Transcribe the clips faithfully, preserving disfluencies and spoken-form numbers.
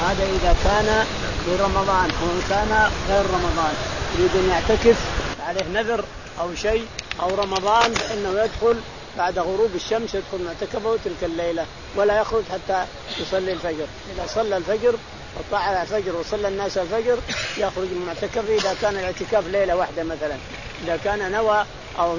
هذا إذا كان في رمضان أو كان غير رمضان يريد أن يعتكف عليه نذر أو شيء أو رمضان فإنه يدخل بعد غروب الشمس يدخل معتكفه تلك الليلة ولا يخرج حتى يصلي الفجر. إذا صلى الفجر وطلع الفجر وصلى الناس الفجر يخرج من معتكفه. إذا كان الاعتكاف ليلة واحدة مثلا، إذا كان نوى أو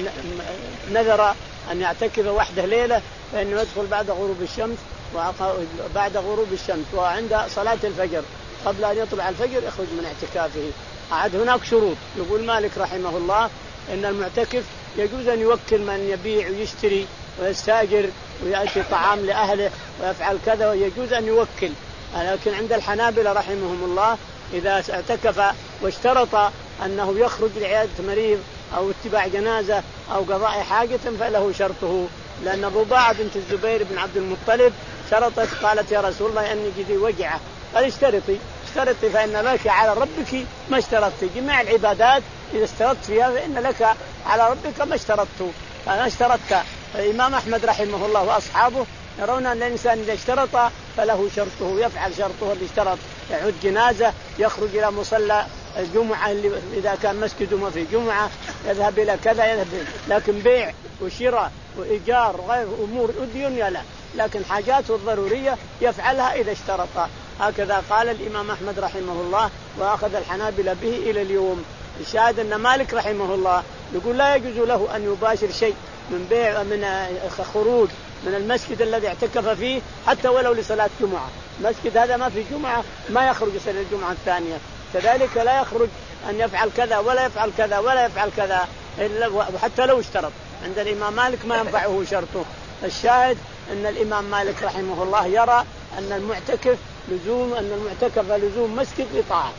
نذر أن يعتكف وحده ليلة فإنه يدخل بعد غروب الشمس وبعد غروب الشمس وعند صلاة الفجر قبل أن يطلع الفجر يخرج من اعتكافه. عاد هناك شروط. يقول مالك رحمه الله إن المعتكف يجوز أن يوكل من يبيع ويشتري ويستاجر ويأتي طعام لأهله ويفعل كذا ويجوز أن يوكل. لكن عند الحنابلة رحمهم الله إذا اعتكف واشترط أنه يخرج لعيادة مريض أو اتباع جنازة أو قضاء حاجة فله شرطه. لأن رباعة بنت الزبير بن عبد المطلب شرطت قالت يا رسول الله أني جدي وجعة قال اشترطي اشترطي فإن لك على ربك ما اشترطت. جميع العبادات إذا اشترطت فيها فإن لك على ربك ما اشترطت فأنا اشترطت. الإمام أحمد رحمه الله وأصحابه يرون أن الإنسان إذا اشترط فله شرطه يفعل شرطه اللي اشترط. يعود جنازة يخرج إلى مصلى الجمعة اللي إذا كان مسجد ما في جمعة يذهب إلى كذا يذهب. لكن بيع وشراء وإيجار غير أمور الدنيا لا، لكن حاجاته الضرورية يفعلها إذا اشترط. هكذا قال الإمام أحمد رحمه الله وأخذ الحنابلة به إلى اليوم. الشاهد أن مالك رحمه الله يقول لا يجوز له أن يباشر شيء من بيع من خروج من المسجد الذي اعتكف فيه حتى ولو لصلاة جمعة. مسجد هذا ما في جمعة ما يخرج يصلي الجمعة الثانية. كذلك لا يخرج أن يفعل كذا ولا يفعل كذا ولا يفعل كذا حتى لو اشترط. عند الإمام مالك ما ينفعه شرطه. الشاهد أن الإمام مالك رحمه الله يرى أن المعتكف لزوم أن المعتكف لزوم مسجد لطاعة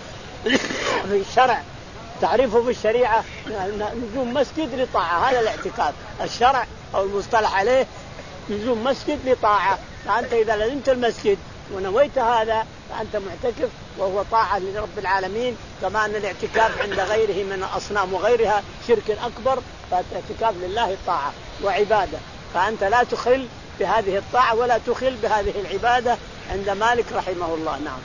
في الشرع. تعريفه في الشريعة لزوم مسجد لطاعة. هذا الاعتكاف الشرع أو المصطلح عليه لزوم مسجد لطاعة. فأنت إذا لزمت المسجد ونويت هذا فأنت معتكف وهو طاعة لرب العالمين. كما أن الاعتكاف عند غيره من الأصنام وغيرها شرك أكبر فالاعتكاف لله طاعة وعبادة. فأنت لا تخل بهذه الطاعة ولا تخل بهذه العبادة عند مالك رحمه الله. نعم.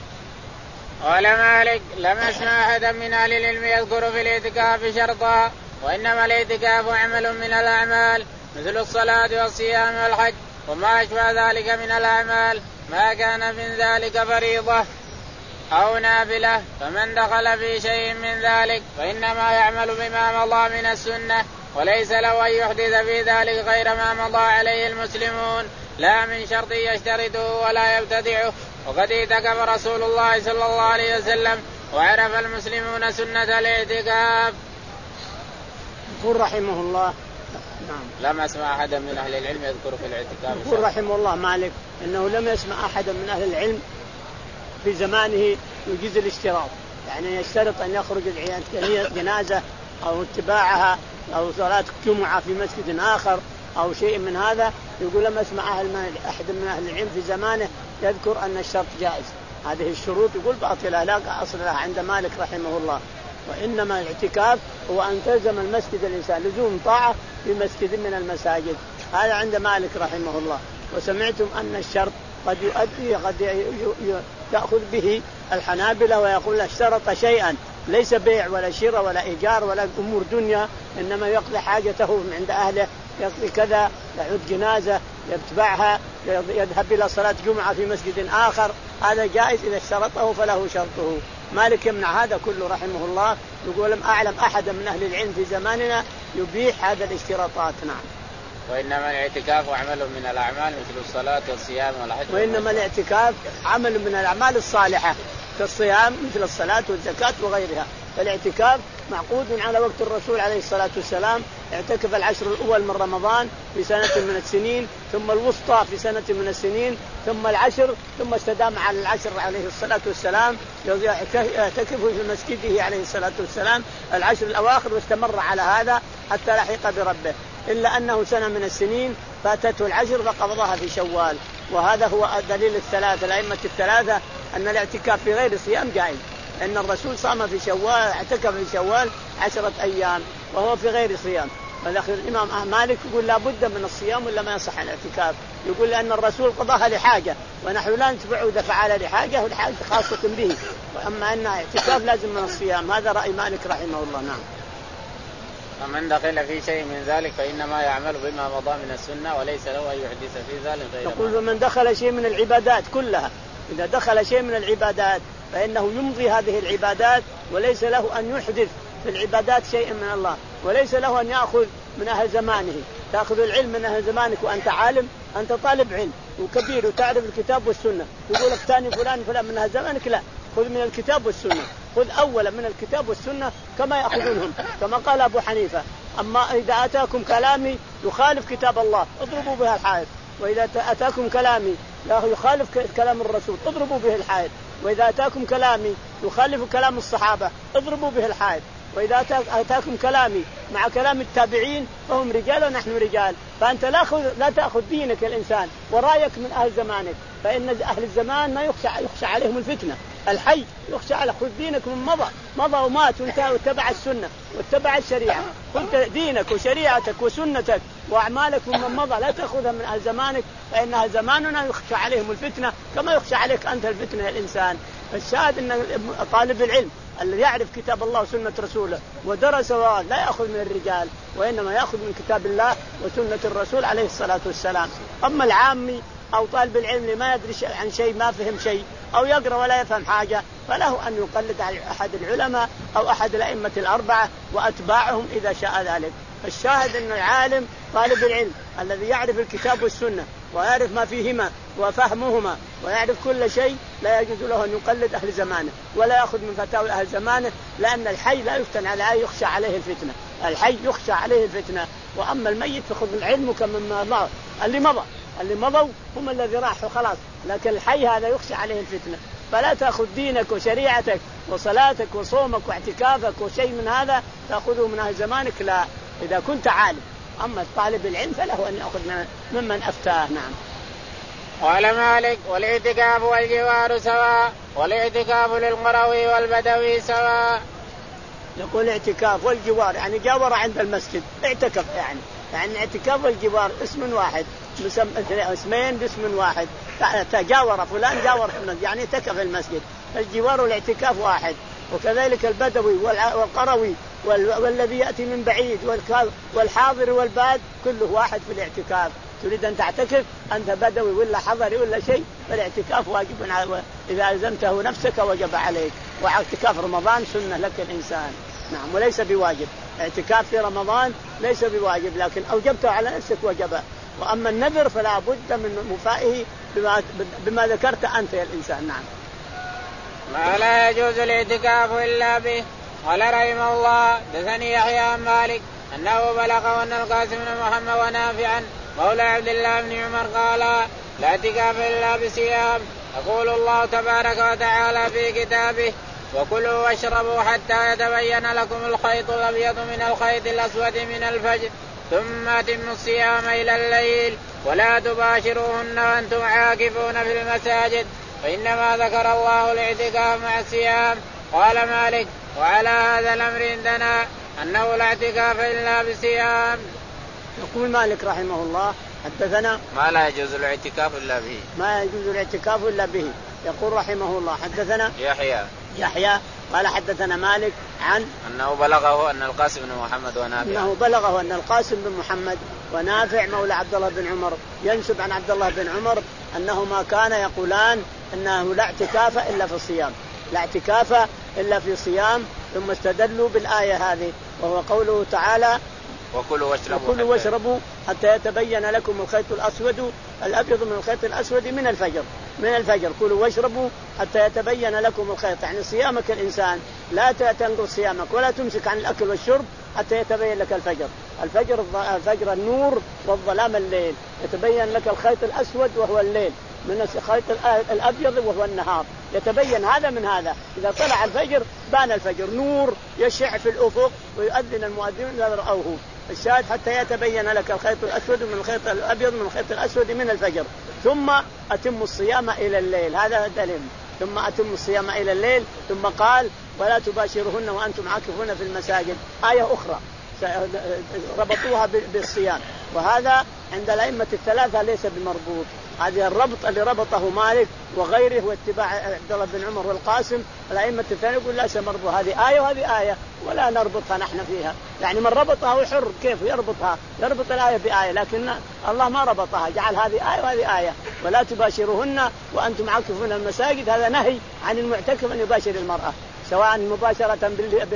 قال مالك لم أسمع أحدا من أهل العلم يذكر في الاعتكاف شرطا وإنما الاعتكاف عمل من الأعمال مثل الصلاة والصيام والحج وما أشبه ذلك من الأعمال ما كان من ذلك فريضة أو نافلة. فمن دخل في شيء من ذلك فإنما يعمل بما مضى من السنة وليس له أن يحدث في ذلك غير ما مضى عليه المسلمون لا من شرط يشترطه ولا يبتدعه. وقد اعتكف رسول الله صلى الله عليه وسلم وعرف المسلمون سنة الاعتكاف. يقول رحمه الله نعم لم أسمع أحدا من أهل العلم يذكر في الاعتكاف. يقول رحمه الله مالك إنه لم يسمع أحدا من أهل العلم في زمانه يجيز الاشتراط، يعني يشترط أن يخرج جنازة أو اتباعها أو صلاة جمعة في مسجد آخر أو شيء من هذا. يقول لم أسمع أحد من أهل العلم في زمانه يذكر أن الشرط جائز. هذه الشروط يقول باطلة لا أصل لها عند مالك رحمه الله. وإنما الاعتكاف هو أن تلزم المسجد الإنسان لزوم طاعة في مسجد من المساجد. هذا عند مالك رحمه الله. وسمعتم أن الشرط قد يؤدي قد يأخذ به الحنابلة ويقول اشترط شيئا ليس بيع ولا شراء ولا إيجار ولا أمور دنيا إنما يقضي حاجته عند أهله يقضي كذا يعود جنازة يتبعها يذهب إلى صلاة جمعة في مسجد آخر. هذا جائز إذا اشترطه فله شرطه. مالك يمنع هذا كله رحمه الله. يقول لم أعلم أحدا من أهل العلم في زماننا يبيح هذا الاشتراطات. نعم. وإنما الاعتكاف عمل من الأعمال مثل الصلاة والصيام والحج. وإنما الاعتكاف عمل من الأعمال الصالحة كالصيام مثل الصلاة والزكاة وغيرها. فالاعتكاف معقود على وقت الرسول عليه الصلاة والسلام. اعتكف العشر الأول من رمضان في سنة من السنين ثم الوسطى في سنة من السنين ثم العشر ثم استدام على العشر عليه الصلاة والسلام يعتكف في مسجده عليه الصلاة والسلام العشر الأواخر واستمر على هذا حتى لحق بربه. إلا أنه سنة من السنين فاتته العشر فقبضها في شوال. وهذا هو دليل الثلاثة الأئمة الثلاثة أن الاعتكاف في غير صيام جائز. أن الرسول صام في شوال اعتكف في شوال عشرة أيام وهو في غير صيام. فالأخير الإمام مالك يقول لا بد من الصيام ولا ما يصح الاعتكاف. يقول لأن الرسول قضاها لحاجة ونحن لا نتبعه إذا فعل لحاجة والحاجة خاصة به، وأما أن اعتكاف لازم من الصيام. هذا رأي مالك رحمه الله. نعم. ومن دخل في شيء من ذلك فإنما يعمل بما مضى من السنة وليس له أن يحدث في ذلك غير. يقول من دخل شيء من العبادات كلها، إذا دخل شيء من العبادات فإنه يمضي هذه العبادات وليس له أن يحدث في العبادات شيء من الله، وليس له أن يأخذ من أهل زمانه. تأخذ العلم من أهل زمانك وأنت عالم، أنت طالب علم وكبير وتعرف الكتاب والسنة، يقول لك ثاني فلان فلان من أهل زمانك، لا، خذ من الكتاب والسنة، خذ أولا من الكتاب والسنة كما يأخذونهم، كما قال أبو حنيفة: أما إذا أتاكم كلامي يخالف كتاب الله اضربوا بها الحائط، وإذا أتاكم كلامي يخالف كلام الرسول اضربوا به الحائط، وإذا أتاكم كلامي يخالف كلام الصحابة اضربوا به الحائط، وإذا أتاكم كلامي مع كلام التابعين فهم رجال ونحن رجال. فأنت لا, لا تأخذ دينك الإنسان ورأيك من أهل زمانك، فإن أهل الزمان ما يخشى, يخشى عليهم الفتنة. الحي يخشى على خذ دينك من مضى مضى ومات وانتهى واتبع السنة واتبع الشريعة. خذ دينك وشريعتك وسنتك وأعمالك من مضى، لا تأخذها من أهل زمانك، فإن أهل زماننا يخشى عليهم الفتنة كما يخشى عليك أنت الفتنة الإنسان. الشاهد أن طالب العلم الذي يعرف كتاب الله وسنة رسوله ودرس لا يأخذ من الرجال، وإنما يأخذ من كتاب الله وسنة الرسول عليه الصلاة والسلام. أما العامي أو طالب العلم اللي ما يدري عن شيء، ما فهم شيء أو يقرأ ولا يفهم حاجة، فله أن يقلد أحد العلماء أو أحد الأئمة الأربعة وأتباعهم إذا شاء ذلك. الشاهد أن العالم طالب العلم الذي يعرف الكتاب والسنة ويعرف ما فيهما وفهمهما ويعرف كل شيء لا يجوز له أن يقلد أهل زمانه ولا يأخذ من فتاوى أهل زمانه، لأن الحي لا يفتن عليه يخشى عليه الفتنة. الحي يخشى عليه الفتنة، وأما الميت فخذ العلم كمما مضى. اللي مضى اللي مضوا هم الذي راحوا خلاص، لكن الحي هذا يخشى عليه الفتنة. فلا تأخذ دينك وشريعتك وصلاتك وصومك واعتكافك وشيء من هذا تأخذه من أهل زمانك، لا، إذا كنت عالم. أما طالب العلم فله أن يأخذ ممن أفتاه. نعم. قال مالك: والاعتكاف والجوار سواء، والاعتكاف للقروي والبدوي سواء. يقول اعتكاف والجوار يعني جاور عند المسجد اعتكف، يعني يعني اعتكاف والجوار اسم واحد، اسمين باسم واحد. تجاور فلان جاور يعني اعتكف المسجد. الجوار والاعتكاف واحد. وكذلك البدوي والقروي والذي يأتي من بعيد والحاضر والباد كله واحد في الاعتكاف. تريد أن تعتكف أنت بدوي ولا حضري ولا شيء، فالاعتكاف واجب، إذا ألزمته نفسك وجب عليك. واعتكاف رمضان سنة لك الإنسان. نعم، وليس بواجب. اعتكاف في رمضان ليس بواجب، لكن أوجبته على نفسك وجب. وأما النذر فلا بد من وفائه بما, بما ذكرت أنت يا الإنسان. نعم. ما لا يجوز الاعتكاف إلا به. قال رحمه الله: دثني يحيى عن مالك أنه بلغه أن القاسم بن محمد ونافعا مولى عبد الله بن عمر قال: لا اعتكاف إلا بصيام. يقول الله تبارك وتعالى في كتابه: وكلوا واشربوا حتى يتبين لكم الخيط الأبيض من الخيط الأسود من الفجر ثم أتموا الصيام إلى الليل ولا تباشروهن وأنتم عاكفون في المساجد، فإنما ذكر الله الاعتكاف مع الصيام. قال مالك: وعلى هذا الأمر عندنا أنه لا اعتكاف إلا بصيام. يقول مالك رحمه الله: حدثنا ما لا يجوز الاعتكاف إلا به. ما يجوز الاعتكاف إلا به. يقول رحمه الله: حدثنا يحيى يحيى قال حدثنا مالك عن أنه بلغه أن القاسم بن محمد ونافع أنه بلغه أن القاسم بن محمد ونافع مولى عبد الله بن عمر ينسب عن عبد الله بن عمر أنهما كان يقولان أنه لا اعتكاف إلا في الصيام، لا اعتكاف إلا في صيام. ثم استدلوا بالآية هذه وهو قوله تعالى: وكلوا واشربوا, وكلوا واشربوا حتى يتبين لكم الخيط الأسود الأبيض من الخيط الأسود من الفجر من الفجر كلوا واشربوا حتى يتبين لكم الخيط. يعني صيامك الإنسان لا تنقض صيامك ولا تمسك عن الأكل والشرب حتى يتبين لك الفجر. الفجر الفجر النور والظلام الليل، يتبين لك الخيط الأسود وهو الليل من الخيط الأبيض وهو النهار، يتبين هذا من هذا. إذا طلع الفجر بان الفجر نور يشع في الأفق ويؤذن المؤذن إذا رأوه. الشاهد حتى يتبين لك الخيط الأسود من الخيط الأبيض من الخيط الأسود من الفجر ثم أتم الصيام إلى الليل. هذا دليل. ثم أتم الصيام إلى الليل. ثم قال: ولا تباشرهن وأنتم عاكفون في المساجد. آية أخرى ربطوها بالصيام، وهذا عند الأئمة الثلاثة ليس بمربوط. هذه الربط اللي ربطه مالك وغيره واتباع عبد الله بن عمر والقاسم، الأئمة الثانية يقول ليس مربوط، هذه آية وهذه آية ولا نربطها نحن فيها. يعني من ربطها هو حر كيف يربطها، يربط الآية بآية، لكن الله ما ربطها، جعل هذه آية وهذه آية. ولا تباشروهن وأنتم عاكفون المساجد، هذا نهي عن المعتكف أن يباشر المرأة، سواء مباشرة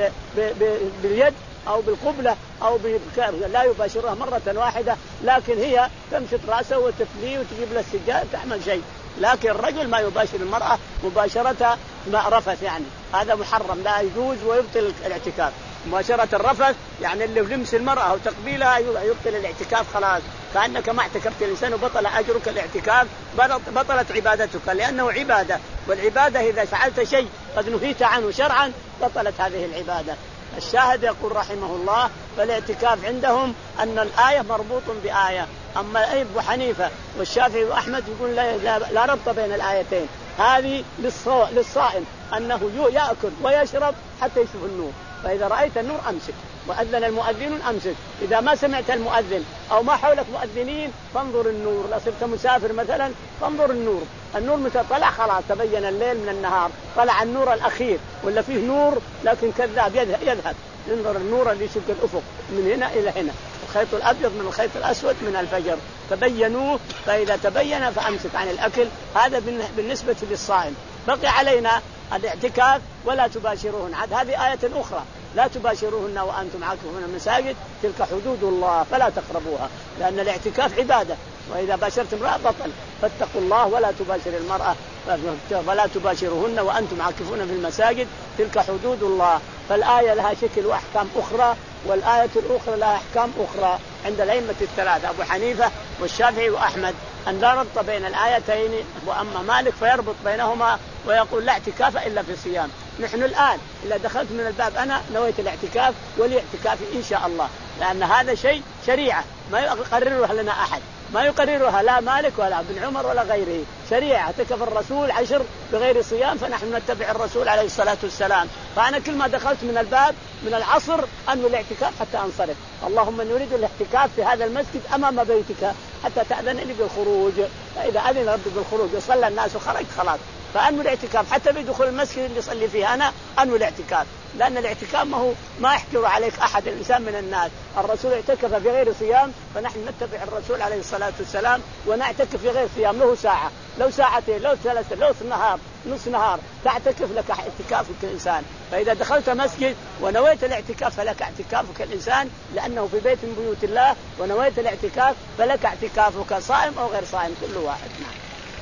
باليد أو بالقبلة أو بالكار، لا يباشرها مرة واحدة، لكن هي تمشط رأسه وتفليه وتجيب له السجاد تعمل شيء. لكن الرجل ما يباشر المرأة مباشرة ما رفث، يعني هذا محرم لا يجوز ويبطل الاعتكاف. مباشرة الرفث يعني اللي لمس المرأة أو تقبيلها يبطل الاعتكاف، خلاص كأنك ما اعتكفت الإنسان وبطل أجرك الاعتكاف، بطلت عبادتك، لأنه عبادة، والعبادة إذا فعلت شيء قد نهيت عنه شرعا بطلت هذه العبادة. الشاهد يقول رحمه الله فالاعتكاف عندهم أن الآية مربوط بآية. أما أبو حنيفة والشافعي وأحمد يقول لا, لا, لا ربط بين الآيتين، هذه للصائم أنه يأكل ويشرب حتى يشوف النور، فإذا رأيت النور أمسك، وأذن المؤذن أمسك، إذا ما سمعت المؤذن أو ما حولك مؤذنين فانظر النور، لا صرت مسافر مثلا فانظر النور، النور متى طلع خلاص تبين الليل من النهار، طلع النور الأخير ولا فيه نور لكن كذاب يذهب، انظر النور اللي يشق الأفق من هنا إلى هنا، الخيط الأبيض من الخيط الأسود من الفجر، تبينوه، فإذا تبين فأمسك عن الأكل. هذا بالنسبة للصائم. بقي علينا الاعتكاف ولا تباشروهن، عاد هذه آية أخرى، لا تباشروهن وأنتم عاكفون المساجد تلك حدود الله فلا تقربوها، لأن الاعتكاف عبادة، وإذا باشرت امرأة بطل، فاتقوا الله ولا تباشر المرأة ولا تباشروهن وأنتم عاكفون في المساجد تلك حدود الله. فالآية لها شكل وأحكام أخرى، والآية الأخرى لها أحكام أخرى عند الأئمة الثلاثة أبو حنيفة والشافعي وأحمد، أن لا ربط بين الآيتين، وأما مالك فيربط بينهما ويقول لا اعتكاف إلا في الصيام. نحن الآن إذا دخلت من الباب أنا نويت الاعتكاف ولي اعتكافي إن شاء الله، لأن هذا شيء شريعة ما يقررها لنا أحد، ما يقررها لا مالك ولا ابن عمر ولا غيره، شريعة اعتكف الرسول عشر بغير صيام فنحن نتبع الرسول عليه الصلاة والسلام. فأنا كل ما دخلت من الباب من العصر أنوي الاعتكاف حتى أنصرف، اللهم نريد الاعتكاف في هذا المسجد أمام بيتك حتى تأذن لي بالخروج، فإذا أذن ربي بالخروج وصلى الناس وخرج خلاص، فأنوي الاعتكاف حتى بدخول المسجد اللي يصلي فيه أنا أنوي الاعتكاف، لأن الاعتكاف ما هو ما يحجر عليك أحد الإنسان من الناس، الرسول اعتكف في غير صيام فنحن نتبع الرسول عليه الصلاة والسلام ونعتكف في غير صيام، له ساعة لو ساعتين لو ثلاثة لو نهار نص نهار تعتكف لك اعتكافك الإنسان. فإذا دخلت مسجد ونويت الاعتكاف فلك اعتكافك الإنسان، لأنه في بيت من بيوت الله، ونويت الاعتكاف فلك اعتكافك صائم أو غير صائم كل واحد. نعم.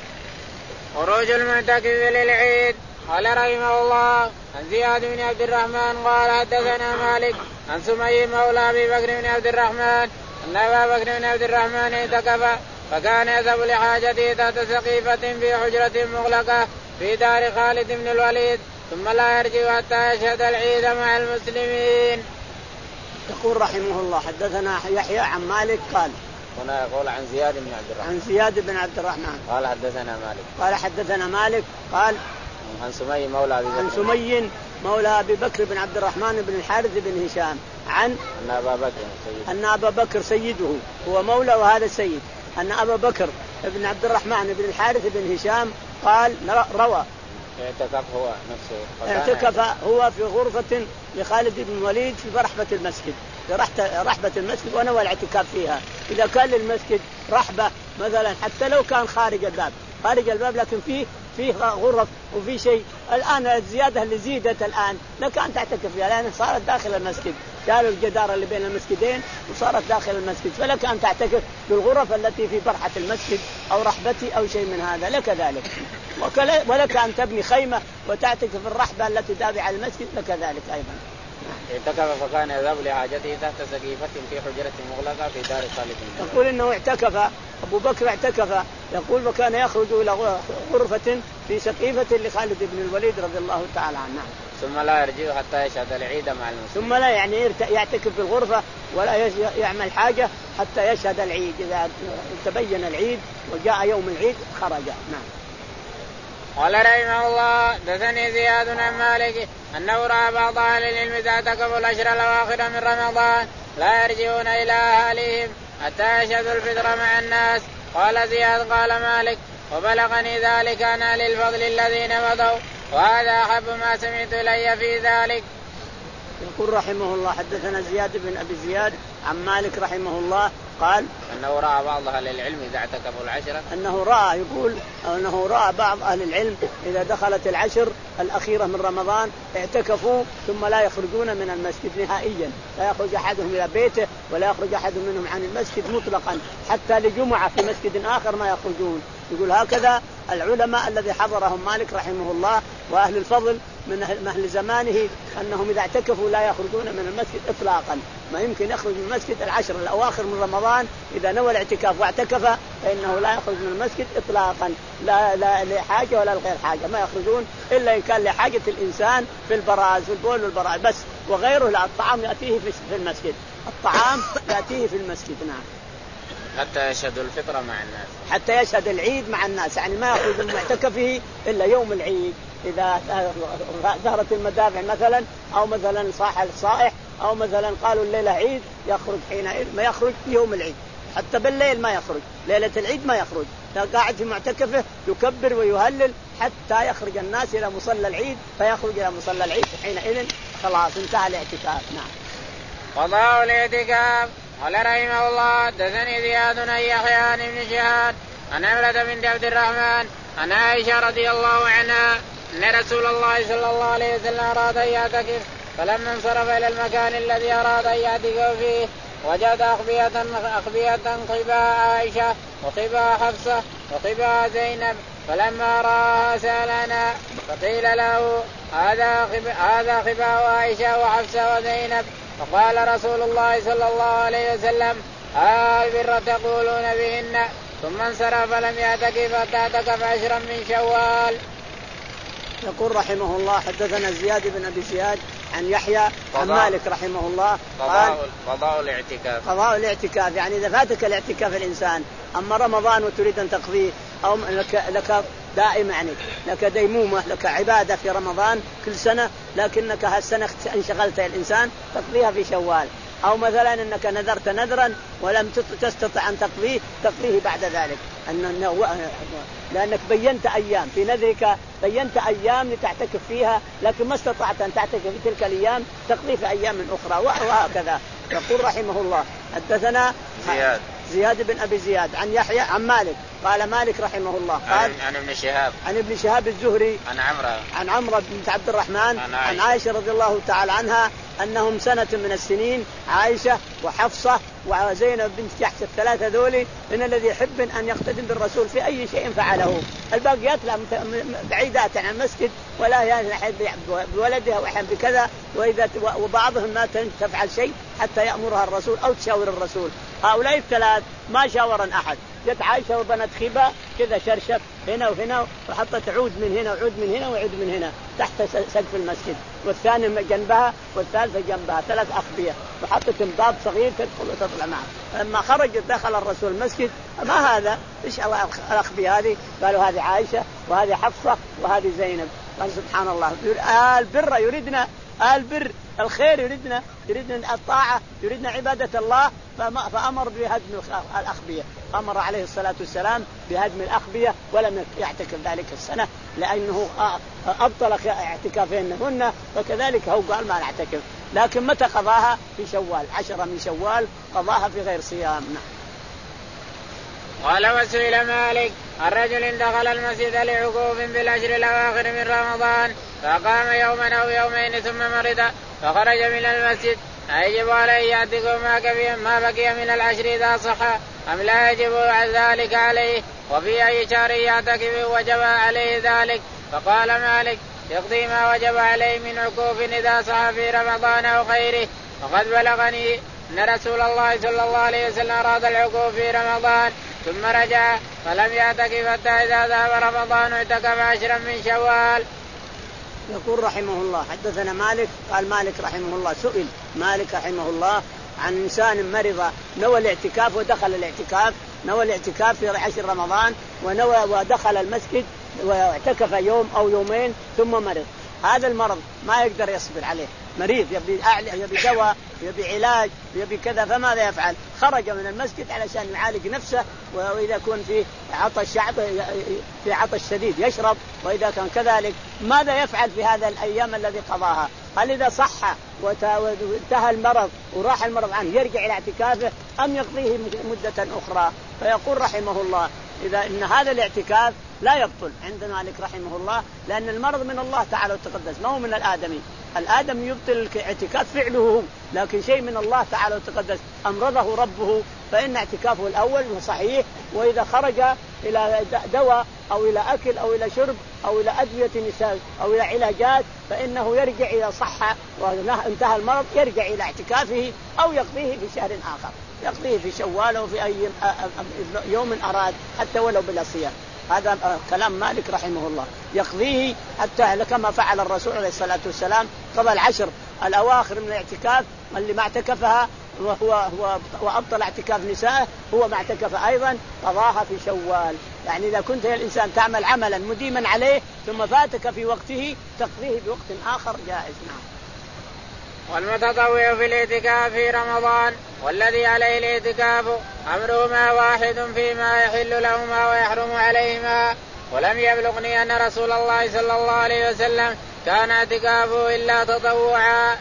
خروج المعتكف للعيد. قال رحمه الله عن زياد بن عبد الرحمن قال حدثنا مالك عن سمي مولى أبي بكر بن عبد الرحمن أن أبا بكر بن عبد الرحمن اعتكف فكان يذهب لحاجته تحت سقيفة في حجرة مغلقة في دار خالد بن الوليد ثم لا يرجع حتى يشهد العيد مع المسلمين. يقول رحمه الله حدثنا يحيى عن مالك قال هنا يقول عن زياد بن عبد الرحمن عن زياد بن عبد الرحمن قال حدثنا مالك قال حدثنا مالك قال عن سمي مولى أبي بكر عن سمي مولى أبي بكر بن عبد الرحمن بن الحارث بن هشام عن أن أبا بكر سيد أن أبا بكر سيده هو مولى وهذا السيد، أن أبا بكر بن عبد الرحمن بن الحارث بن هشام قال روى اعتكف هو نفسه اعتكف هو في غرفة لخالد بن الوليد في رحبة المسجد، في رحبة المسجد ونوى الاعتكاف فيها. إذا كان للمسجد رحبة مثلا حتى لو كان خارج الباب خارج الباب لكن فيه فيه غرف وفي شيء، الآن الزيادة اللي زيدت الآن لك أن تعتكف فيها لأن صارت داخل المسجد، شالوا الجدار اللي بين المسجدين وصارت داخل المسجد، فلك أن تعتكف بالغرف التي في برحة المسجد أو رحبتي أو شيء من هذا لك ذلك، ولك أن تبني خيمة وتعتكف في الرحبة التي تابعة المسجد لك ذلك أيضا. اعتكف فكان يذهب لحاجته تحت سقيفة في حجرة مغلقة في دار خالد. يقول إنه اعتكف أبو بكر اعتكف، يقول وكان يخرج إلى غرفة في سقيفة لخالد بن الوليد رضي الله تعالى عنه. ثم لا يرجع حتى يشهد العيد مع المسلمين. ثم لا يعني يعتكف في الغرفة ولا يعمل حاجة حتى يشهد العيد، إذا تبين العيد وجاء يوم العيد خرج. نعم. قال رحمه الله دثني زياد عن مالك أنه رأى بعض أهل العلم اعتكفوا العشر الأواخر من رمضان لا يرجعون إلى أهاليهم حتى يشهدوا الفطر مع الناس. قال زياد قال مالك وبلغني ذلك عن أهل الفضل الذين مضوا وهذا أحب ما سمعت إلي في ذلك. يقول رحمه الله حدثنا زياد بن أبي زياد عن مالك رحمه الله قال أنه رأى بعض أهل العلم إذا اعتكفوا العشرة أنه رأى يقول أنه رأى بعض أهل العلم إذا دخلت العشر الأخيرة من رمضان اعتكفوا ثم لا يخرجون من المسجد نهائيا، لا يخرج أحدهم إلى بيته ولا يخرج أحد منهم عن المسجد مطلقا حتى لجمعة في مسجد آخر ما يخرجون. يقول هكذا العلماء الذي حضرهم مالك رحمه الله وأهل الفضل من أهل زمانه أنهم إذا اعتكفوا لا يخرجون من المسجد إطلاقا، ما يمكن يخرج من المسجد العشر الأواخر من رمضان إذا نوى الاعتكاف واعتكف فإنه لا يخرج من المسجد إطلاقا، لا, لا لحاجة ولا لغير حاجة، ما يخرجون إلا إن كان لحاجة الإنسان في البراز في البول والبراز بس، وغيره لا، الطعام يأتيه في المسجد، الطعام يأتيه في المسجد. نعم حتى يشهد الفطر مع الناس، حتى يشهد العيد مع الناس، يعني ما يخرج من معتكفه إلا يوم العيد إذا ظهرت المدافع مثلا أو مثلا صاح الصائح أو مثلا قالوا الليلة عيد يخرج حينئذ، ما يخرج يوم العيد، حتى بالليل ما يخرج، ليلة العيد ما يخرج، قاعد في معتكفه يكبر ويهلل حتى يخرج الناس إلى مصلى العيد فيخرج إلى مصلى العيد حينئذ خلاص انتهى الاعتكاف. نعم. قضاء الاعتكاف. قال رحمه الله حدثني زياد بن يحيى عن ابن شهاب عن عمرة بنت عبد الرحمن عن عائشة رضي الله عنها أن رسول الله صلى الله عليه وسلم أراد أن يعتكف فلما انصرف إلى المكان الذي أراد أن يعتكف فيه وجد أخبية أخبية قباء عائشة وقباء حفصة وقباء زينب، فلما رآها سألنا فقيل له هذا هذا قباء عائشة وحفصة وزينب، فقال رسول الله صلى الله عليه وسلم البر تقولون بهن، ثم انصرف فلم يعتكف حتى اعتكف عشرا من شوال. يقول رحمه الله حدثنا زياد بن أبي زياد عن يحيى عن مالك رحمه الله قال قضاء الاعتكاف. قضاء الاعتكاف يعني إذا فاتك الاعتكاف الإنسان أما رمضان وتريد أن تقضيه أو لك, لك دائما يعني لك ديمومة لك عبادة في رمضان كل سنة لكنك هالسنة انشغلت الإنسان تقضيها في شوال، أو مثلا أنك نذرت نذرا ولم تستطع أن تقضيه تقضيه بعد ذلك، أن لأنك بينت أيام في نذرك بينت أيام لتعتكف فيها لكن ما استطعت أن تعتكف في تلك الأيام تقضي في أيام أخرى وهكذا. يقول رحمه الله حدثنا زياد زياد بن أبي زياد عن يحيى عن مالك قال مالك رحمه الله قال عن ابن شهاب عن ابن شهاب الزهري عن عمرو عن عمرو بنت عبد الرحمن عن عائشة. عن عائشة رضي الله تعالى عنها أنهم سنة من السنين عائشة وحفصة وزينب بنت جحش الثلاثة ذولي من الذي يحب أن يقتدم بالرسول في أي شيء فعله، الباقيات لا بعيدات عن المسجد ولا يحب بولدها ويحب بكذا، وإذا وبعضهم ما تفعل شيء حتى يأمرها الرسول أو تشاور الرسول. هؤلاء الثلاث ما شاورا أحد، جت عائشة وبنت خبا كذا شرشف هنا وهنا وحطت عود من هنا وعود من هنا وعود من هنا تحت سقف المسجد، والثاني جنبها والثالثة جنبها ثلاث أخبية وحطت باب صغير تدخل وتطلع معه. لما خرجت دخل الرسول المسجد ما هذا إيش الأخبية هذه؟ قالوا هذه عائشة وهذه حفصة وهذه زينب. قال سبحان الله البر يريدنا البر الخير يريدنا يريدنا الطاعة يريدنا عبادة الله فأمر بهدم الأخبية، أمر عليه الصلاة والسلام بهدم الأخبية ولم يعتكف ذلك السنة لأنه أبطل اعتكافهن وكذلك هو قال ما نعتكف، لكن متى قضاها؟ في شوال عشرة من شوال قضاها في غير صيام. قال وسئل مالك الرجل دخل المسجد لعكوف بالعشر الأواخر من رمضان فقام يوما أو يومين ثم مرض فخرج من المسجد أيجب عليه يعتكف ما بقي من العشر إذا صح أم لا يجب ذلك عليه؟ وفي أي شهر يعتكف وجب عليه ذلك؟ فقال مالك يقضي ما وجب عليه من عكوف إذا صح في رمضان أو غيره. وقد بلغني أن رسول الله صلى الله عليه وسلم أراد العكوف في رمضان ثم رجع فلم يعتكف حتى إذا ذهب رمضان اعتكف عشرا من شوال. يقول رحمه الله حدثنا مالك قال مالك رحمه الله سئل مالك رحمه الله عن إنسان مرض نوى الاعتكاف ودخل الاعتكاف نوى الاعتكاف في عشر رمضان ونوى ودخل المسجد واعتكف يوم أو يومين ثم مرض، هذا المرض ما يقدر يصبر عليه مريض يبي يبي دواء يبي علاج يبي كذا فماذا يفعل؟ خرج من المسجد علشان يعالج نفسه، وإذا يكون في عطش شعب في عطش شديد يشرب، وإذا كان كذلك ماذا يفعل في هذا الأيام الذي قضاها؟ هل إذا صح وانتهى المرض وراح المرض عنه يرجع إلى اعتكافه أم يقضيه مدة أخرى؟ فيقول رحمه الله إذا إن هذا الاعتكاف لا يبطل عند مالك رحمه الله، لأن المرض من الله تعالى وتقدس ما هو من الآدمي. الآدم يبطل الاعتكاف فعله هو، لكن شيء من الله تعالى وتقدس أمرضه ربه فإن اعتكافه الأول صحيح. وإذا خرج إلى دواء أو إلى أكل أو إلى شرب أو إلى أدوية نساء أو إلى علاجات فإنه يرجع إلى صحة وانتهى المرض يرجع إلى اعتكافه أو يقضيه في شهر آخر، يقضيه في شوال أو في أي يوم أراد حتى ولو بلا صيام. هذا كلام مالك رحمه الله، يقضيه حتى كما فعل الرسول عليه الصلاة والسلام قضى العشر الأواخر من الاعتكاف اللي ما اعتكفها وهو هو وأبطل اعتكاف نسائه هو ما اعتكف أيضا قضاها في شوال. يعني إذا كنت يا الإنسان تعمل عملا مديما عليه ثم فاتك في وقته تقضيه بوقت آخر جائز. نعم. والمتطوع في الاعتكاف في رمضان والذي عليه الاعتكاف أمرهما واحد فيما يحل لهما ويحرم عليهما، ولم يبلغني أن رسول الله صلى الله عليه وسلم كان اعتكافه إلا تطوعا.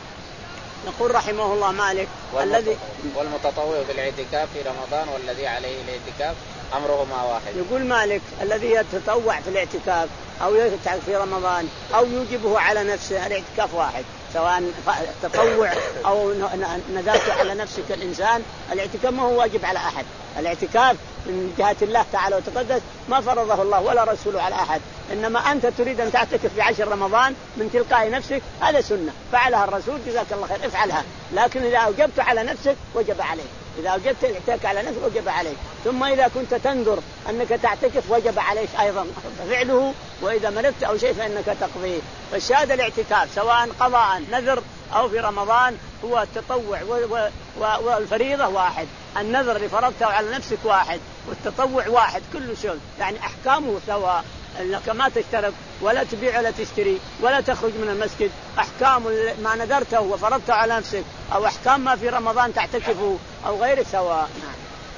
يقول رحمه الله مالك الذي والمتطوع في الاعتكاف في رمضان والذي عليه الاعتكاف أمرهما واحد. يقول مالك الذي يتطوع في الاعتكاف أو يعتكف في رمضان أو يوجبه على نفسه الاعتكاف واحد، سواء تطوع أو نذرت على نفسك الإنسان. الاعتكاف ما هو واجب على أحد، الاعتكاف من جهة الله تعالى وتقدس ما فرضه الله ولا رسوله على أحد، إنما أنت تريد أن تعتكف في عشر رمضان من تلقاء نفسك هذا سنة فعلها الرسول جزاك الله خير افعلها، لكن إذا أوجبت على نفسك وجب عليك، إذا أوجبت الاعتكاف على نفسك وجب عليك. ثم إذا كنت تنذر أنك تعتكف وجب عليك أيضا فعله، وإذا مرضت أو شيء فإنك تقضيه. فالشاهد الاعتكاف سواء قضاء نذر أو في رمضان هو التطوع والفريضة واحد، النذر اللي فرضته على نفسك واحد والتطوع واحد كل شيء، يعني أحكامه سواء، انك ما تشترك ولا تبيع ولا تشتري ولا تخرج من المسجد، احكام ما نذرته وفرضته على نفسك او احكام ما في رمضان تعتكفه او غيره سواء. نعم.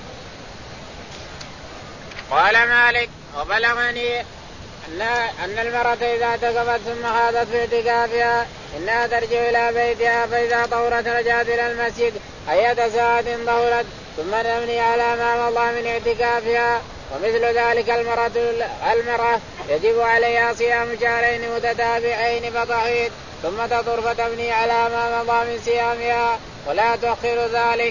قال مالك وبلغني ان ان المرأة اذا اعتكفت ثم خاضت في اعتكافها انها ترجع الى بيتها فاذا طهرت رجعت الى المسجد اية ساعة طهرت ثم تبني على ما مضى من اعتكافها. ومثل ذلك المرأة المرأة يجب عليها صيام شهرين متتابعين فتحيض ثم تطهر فتبني على ما مضى من صيامها ولا تؤخر ذلك.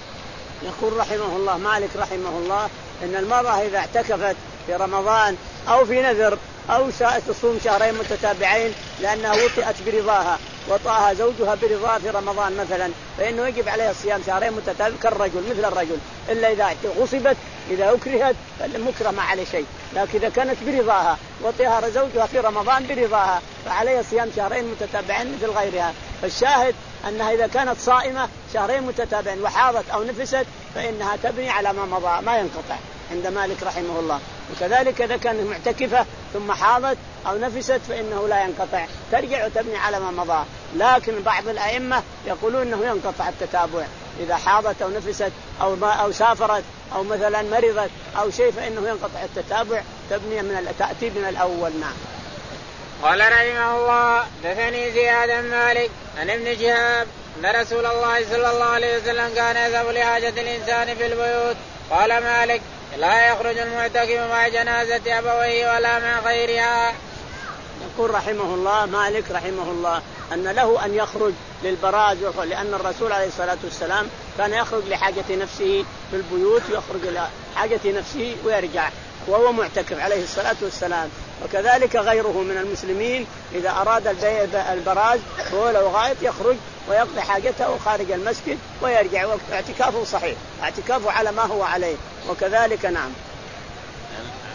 يقول رحمه الله مالك رحمه الله إن المرأة إذا اعتكفت في رمضان أو في نذر أو تصوم شهرين متتابعين لأنها وطئت برضاها وطاها زوجها برضاها في رمضان مثلا فإنه يجب عليها الصيام شهرين متتابعين كالرجل مثل الرجل، إلا إذا غصبت إذا أكرهت فالمكره ما عليه شيء، لكن إذا كانت برضاها وطئها زوجها في رمضان برضاها فعليها صيام شهرين متتابعين مثل غيرها. فالشاهد أنها إذا كانت صائمة شهرين متتابعين وحاضت أو نفست فإنها تبني على ما مضى ما ينقطع عند مالك رحمه الله. وكذلك إذا كانت معتكفة ثم حاضت أو نفست فإنه لا ينقطع ترجع وتبني على ما مضى. لكن بعض الأئمة يقولون أنه ينقطع التتابع إذا حاضت أو نفست أو ما أو سافرت أو مثلا مرضت أو شيء فإنه ينقطع التتابع تبني من التأتيب من الأول. نعم. قال رحمه الله دثني زياد مالك عن ابن شهاب أن رسول الله صلى الله عليه وسلم كان يذهب لحاجة الإنسان في البيوت. قال مالك لا يخرج المعتكف مع جنازة أبويه ولا مع غيرها. يقول رحمه الله مالك رحمه الله أن له أن يخرج للبراز لأن الرسول عليه الصلاة والسلام كان يخرج لحاجة نفسه في البيوت يخرج لحاجة نفسه ويرجع وهو معتكف عليه الصلاة والسلام. وكذلك غيره من المسلمين إذا أراد البراز هو لو غائط يخرج ويقضي حاجته خارج المسجد ويرجع واعتكافه صحيح اعتكافه على ما هو عليه. وكذلك نعم.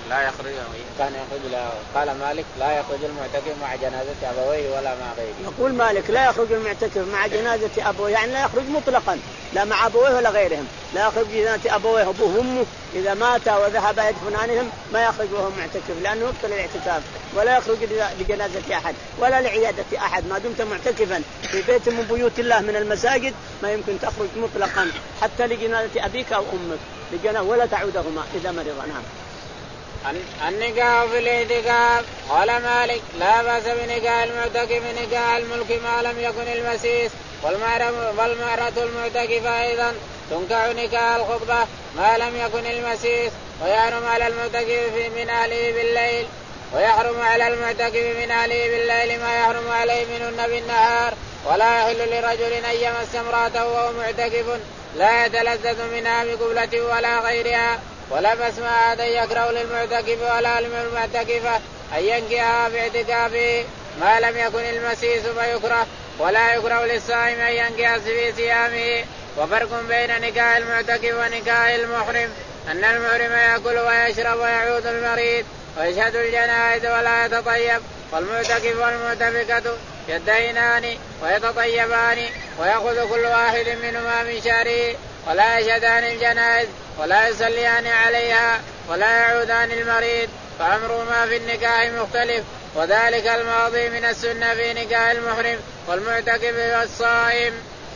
لا يخرج كان يخرج لا قال مالك لا يخرج المعتكف مع جنازة أبويه ولا مع غيره. يقول مالك لا يخرج المعتكف مع جنازة أبويه يعني لا يخرج مطلقا لا مع أبويه ولا غيرهم. لا يخرج جنازة أبويه أبوه وأمه إذا مات وذهب يدفنانهم ما يخرج وهو معتكف لأنه يبطل الاعتكاف. ولا يخرج لجنازة أحد ولا لعيادة أحد ما دمت معتكفا في بيت من بيوت الله من المساجد ما يمكن تخرج مطلقا حتى لجنازة أبيك أو أمك لجنازة ولا تعودهما إذا مرض. نعم. النكاح في الاعتكاف قال مالك لا بأس بنكاح المعتكف نكاح الملك ما لم يكن المسيس والمرأة المعتكفة أيضا تنكح نكاح الخطبة ما لم يكن المسيس ويحرم على المعتكف من أهله بالليل ويحرم على المعتكف من أهله بالليل ما يحرم عليه منهن بالنهار ولا يحل لرجل أن يمس امرأته وهو معتكف لا يتلذذ منها بقبلة ولا غيرها ولا بأس ما عاد يكره للمعتكف ولا للمعتكفة أن ينكحها في اعتكافه ما لم يكن المسيس فيكره ولا يكره للصائم أن ينكح في صيامه. وفرق بين نكاح المعتكف ونكاح المحرم أن المحرم يأكل ويشرب ويعود المريض ويشهد الجنائز ولا يتطيب والمعتكف والمعتكفة يدهنان ويتطيبان ويأخذ كل واحد منهما من شعره ولا يشهدان الجنائز ولا يصليان عليها ولا يعودان المريض فأمرهما في النكاح مختلف وذلك الماضي من السنة في نكاح المحرم والمعتكف والصائم.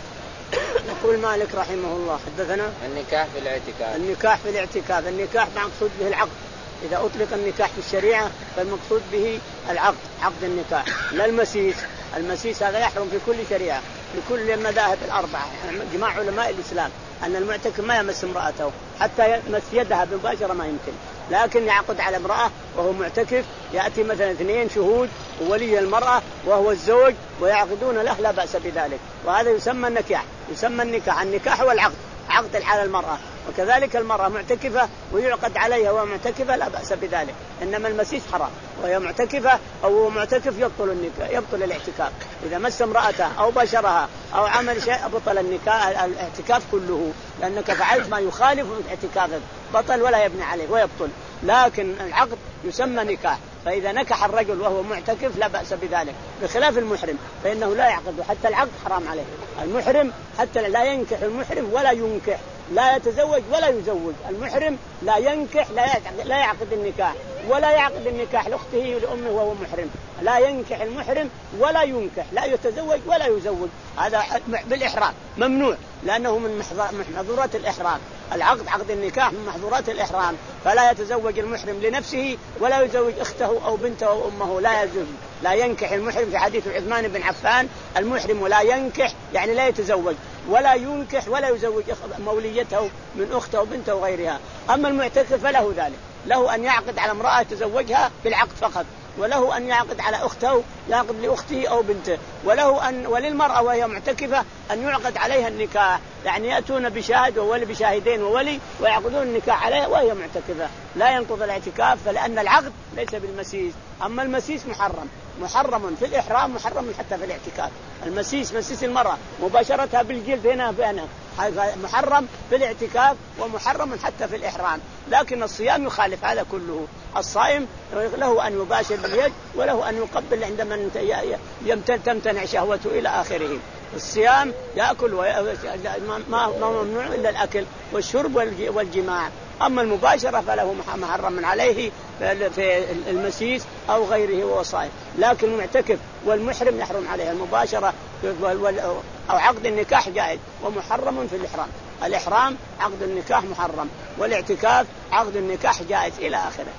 يقول مالك رحمه الله حدثنا النكاح في الاعتكاف. النكاح في الاعتكاف النكاح مقصود به العقد. إذا أطلق النكاح في الشريعة فالمقصود به العقد عقد النكاح لا المسيس. المسيس هذا يحرم في كل شريعة لكل المذاهب الأربعة جماع علماء الإسلام أن المعتكف ما يمس امرأته حتى يمس يدها مباشرة ما يمكن لكن يعقد على امرأة وهو معتكف يأتي مثلا اثنين شهود وولي المرأة وهو الزوج ويعقدون له لا بأس بذلك وهذا يسمى النكاح. يسمى النكاح النكاح هو العقد عقد على المرأة وكذلك المرأة معتكفة ويعقد عليها وهي معتكفة لا بأس بذلك. إنما المسيس حرام وهي معتكفة أو معتكف يبطل النكاح يبطل الاعتكاف إذا مس امرأته أو بشرها أو عمل شيء بطل النكاح الاعتكاف كله لأنك فعلت ما يخالف اعتكافك بطل ولا يبني عليه ويبطل. لكن العقد يسمى نكاح فإذا نكح الرجل وهو معتكف لا بأس بذلك بخلاف المحرم فإنه لا يعقد حتى العقد حرام عليه. المحرم حتى لا ينكح المحرم ولا ينكح لا يتزوج ولا يزوج. المحرم لا ينكح لا يعقد, لا يعقد النكاح ولا يعقد النكاح لأخته ولأمه وهو محرم. لا ينكح المحرم ولا ينكح لا يتزوج ولا يزوج هذا بالإحرام ممنوع لأنه من محظورات الإحرام. العقد عقد النكاح من محظورات الإحرام فلا يتزوج المحرم لنفسه ولا يزوج أخته أو بنته أو أمه لا يزوج. لا ينكح المحرم في حديث عثمان بن عفان المحرم ولا ينكح يعني لا يتزوج ولا ينكح ولا يزوج موليته من أخته أو بنته وغيرها. أما المعتكف فله ذلك له أن يعقد على امرأة يتزوجها بالعقد فقط وله أن يعقد على أخته يعقد لأخته أو بنته وله أن وللمرأة وهي معتكفة أن يعقد عليها النكاح يعني يأتون بشاهد وولي بشاهدين وولي ويعقدون النكاح عليها وهي معتكفة لا ينقض الاعتكاف فلأن العقد ليس بالمسيس. أما المسيس محرم محرم في الإحرام محرم حتى في الاعتكاف. المسيس مسيس المرأة مباشرتها بالجلد هنا هنا محرم في الاعتكاف ومحرم حتى في الإحرام. لكن الصيام يخالف هذا كله. الصائم له أن يباشر باليد وله أن يقبل عندما تمتنع شهوته إلى آخره. الصيام يأكل ما ممنوع إلا الأكل والشرب والجماع. أما المباشرة فله محرم عليه في المسيس أو غيره وهو صائم. لكن المعتكف والمحرم يحرم عليه المباشرة أو عقد النكاح جائز ومحرم في الإحرام. الإحرام عقد النكاح محرم والاعتكاف عقد النكاح جائز إلى آخره.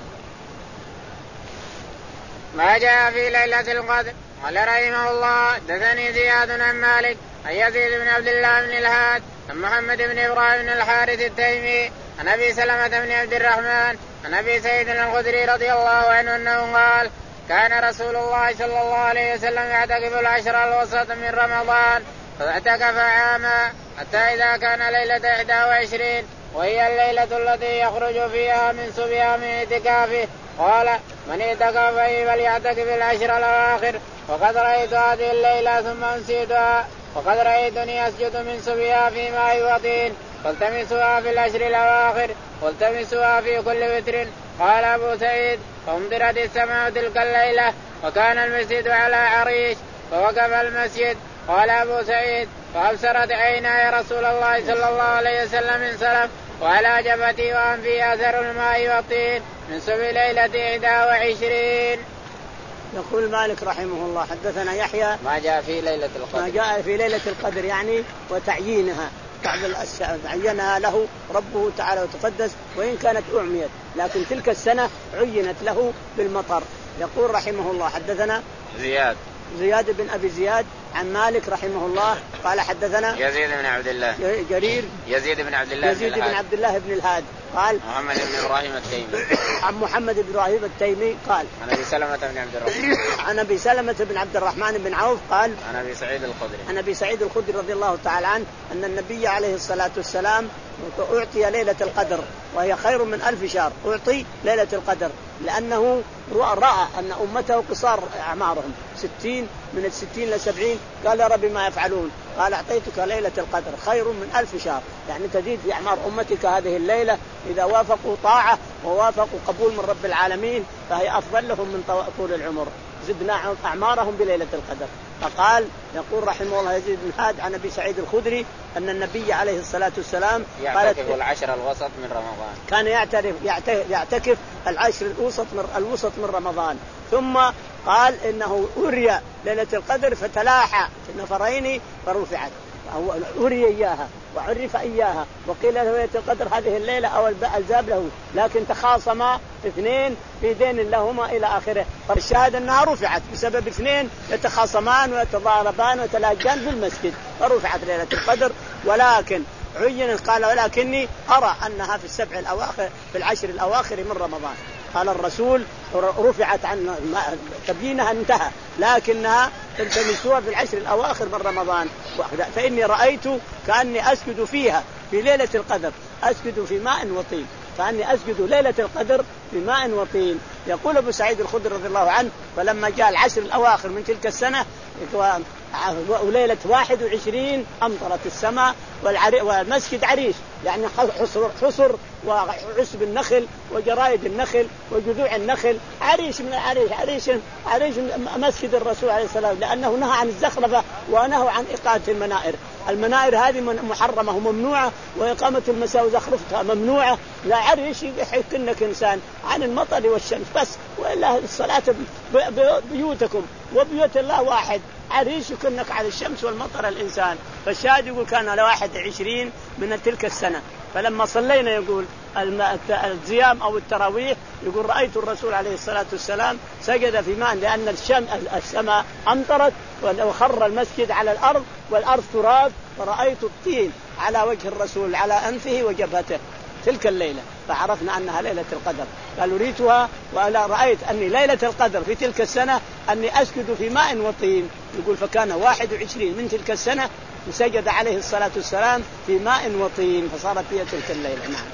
ما جاء في ليلة القدر قال رحمه الله دثني زياد عن مالك عن يزيد بن عبد الله بن الهاد عن محمد بن إبراهيم بن الحارث التيمي عن أبي سلمة بن عبد الرحمن عن أبي سعيد الخدري رضي الله عنه أنه قال كان رسول الله صلى الله عليه وسلم يعتكف العشر الوسط من رمضان فاعتكف عاما حتى إذا كان ليلة إحدى وعشرين وهي الليلة التي يخرج فيها من صبيها من اعتكافه قال من اعتكف فليعتكف العشر الأواخر وقد رأيت هذه الليلة ثم أنسيتها وقد رأيتني أسجد من صبيها في ماء وطين والتمسها في العشر الأواخر والتمسها في كل وتر قال أبو سعيد فامطرت السماء تلك الليلة وكان المسجد على عريش فوقف المسجد. قال أبو سعيد فأبصرت عيناي رسول الله صلى الله عليه وسلم انصرف وعلى جبهتي وأنفي أثر الماء والطين من صبح ليلة إحدى وعشرين. يقول مالك رحمه الله حدثنا يحيى ما جاء في ليلة القدر ما جاء في ليلة القدر يعني وتعيينها عينها له ربه تعالى وتقدس وإن كانت أعميت لكن تلك السنة عينت له بالمطر. يقول رحمه الله حدثنا زياد زياد بن أبي زياد عن مالك رحمه الله قال حدثنا يزيد بن عبد الله جرير يزيد بن عبد الله يزيد بن عبد الله بن الهاد قال محمد بن إبراهيم التيمي عن محمد بن إبراهيم التيمي قال عن أبي سلمة بن عبد الرحمن عن أبي سلمة بن عبد الرحمن بن عوف قال عن أبي سعيد الخدري عن أبي سعيد الخدري رضي الله تعالى عنه أن النبي عليه الصلاة والسلام أعطي ليلة القدر وهي خير من ألف شهر. أعطي ليلة القدر لأنه رأى أن أمته قصار أعمارهم ستين من الستين لسبعين قال يا رب ما يفعلون قال أعطيتك ليلة القدر خير من ألف شهر يعني تزيد في أعمار أمتك هذه الليلة إذا وافقوا طاعة ووافقوا قبول من رب العالمين فهي أفضل لهم من طول العمر زدنا أعمارهم بليلة القدر. فقال يقول رحمه الله يزيد بن هاد عن أبي سعيد الخدري أن النبي عليه الصلاة والسلام يعتكف العشر الوسط من رمضان كان يعترف يعتكف العشر الوسط من الوسط من رمضان. ثم قال إنه أري ليلة القدر فتلاحى في نفرين فرفعت هو أري إياها وعرف إياها وقيل له ليلة القدر هذه الليلة أو الزاب له لكن تخاصما اثنين في دين لهما إلى آخره. فالشاهد أنها رفعت بسبب اثنين يتخاصمان ويتضاربان ويتلاجان في المسجد فرفعت ليلة القدر. ولكن عين قال ولكني أرى أنها في السبع الأواخر في العشر الأواخر من رمضان. قال الرسول رفعت عن تبيينها انتهى لكنها تلتمسوها في العشر الأواخر من رمضان. فإني رأيت كأني أسجد فيها في ليلة القدر أسجد في ماء وطين كأني أسجد ليلة القدر في ماء وطين. يقول أبو سعيد الخدري رضي الله عنه فلما جاء العشر الأواخر من تلك السنة وليلة واحد وعشرين أمطرت السماء والمسجد عريش يعني حصر, حصر وعسب النخل وجرايد النخل وجذوع النخل عريش من العريش عريش عريش مسجد الرسول عليه السلام لأنه نهى عن الزخرفة ونهى عن إقامة المنائر. المنائر هذه محرمة وممنوعة وإقامة المساء وزخرفتها ممنوعة. لا عريش يحكنك إنسان عن المطر والشمس بس وإلا الصلاة بيوتكم وبيوت الله واحد عريش يكنك على الشمس والمطر الإنسان. فالشاهد يقول كان لواحد عشرين من تلك السنة فلما صلينا يقول الزيام أو التراويح يقول رأيت الرسول عليه الصلاة والسلام سجد في ماء لأن الشم السماء أمطرت وخر المسجد على الأرض والأرض تراب فرأيت الطين على وجه الرسول على أنفه وجبهته تلك الليلة فعرفنا أنها ليلة القدر. قال ريتها ولا رأيت أني ليلة القدر في تلك السنة أني أسجد في ماء وطين. يقول فكان واحد وعشرين من تلك السنة سجد عليه الصلاة والسلام في ماء وطين فصارت هي تلك الليلة. نعم.